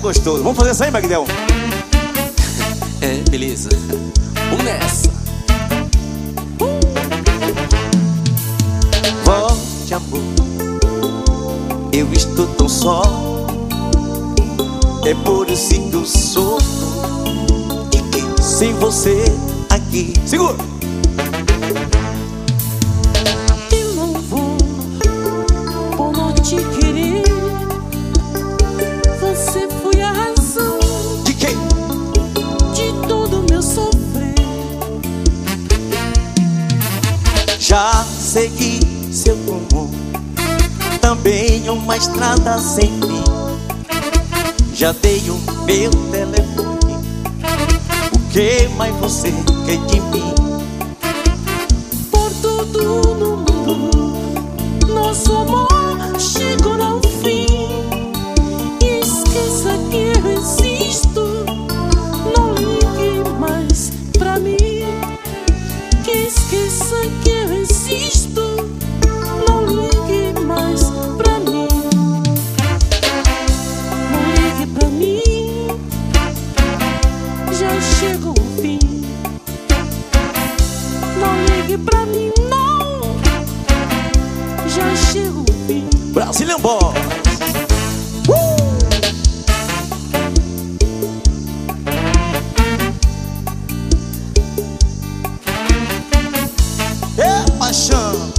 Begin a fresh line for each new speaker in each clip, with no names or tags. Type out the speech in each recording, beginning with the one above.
gostoso. Vamos fazer isso aí, Magdel?
É, beleza. Vamos nessa.
Volte, amor, eu estou tão só. É por isso que eu sofro, de que sem você aqui. Segura!
Eu não vou por não te querer. Você foi a razão
de quê?
De todo meu sofrer.
Já segui seu rumo, também uma estrada sem fim. Já dei o meu telefone, o que mais você quer de mim?
Por tudo no mundo, nosso amor chegou ao fim. E esqueça que eu existo, não ligue mais pra mim. Que esqueça que eu existo, não ligue mais pra mim. Não ligue pra mim, já chegou o fim. Não ligue pra mim, não, já chegou o fim.
Brazilian Boys. É paixão.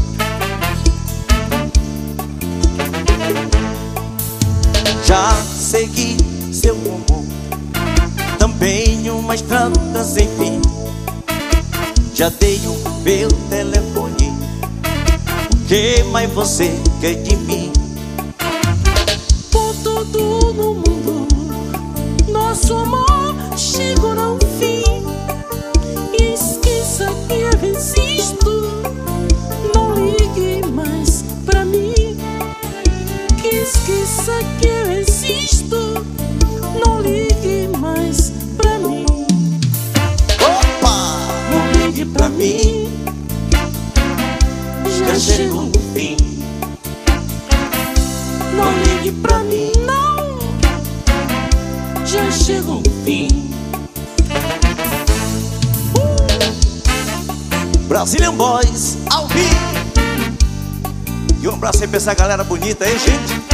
Já segui seu rumo, também uma estrada sem fim. Já dei o meu telefone, o que mais você quer de mim?
Por tudo no mundo, nosso amor chegou ao fim. E esqueça que eu existo, não ligue mais pra mim. Que esqueça que eu existo, não ligue mais pra mim.
Opa!
Não ligue pra mim, já chegou o fim. Não ligue pra mim, não, já chegou o fim.
Brazilian Boys, ao vivo. E um abraço aí pra essa galera bonita aí, gente.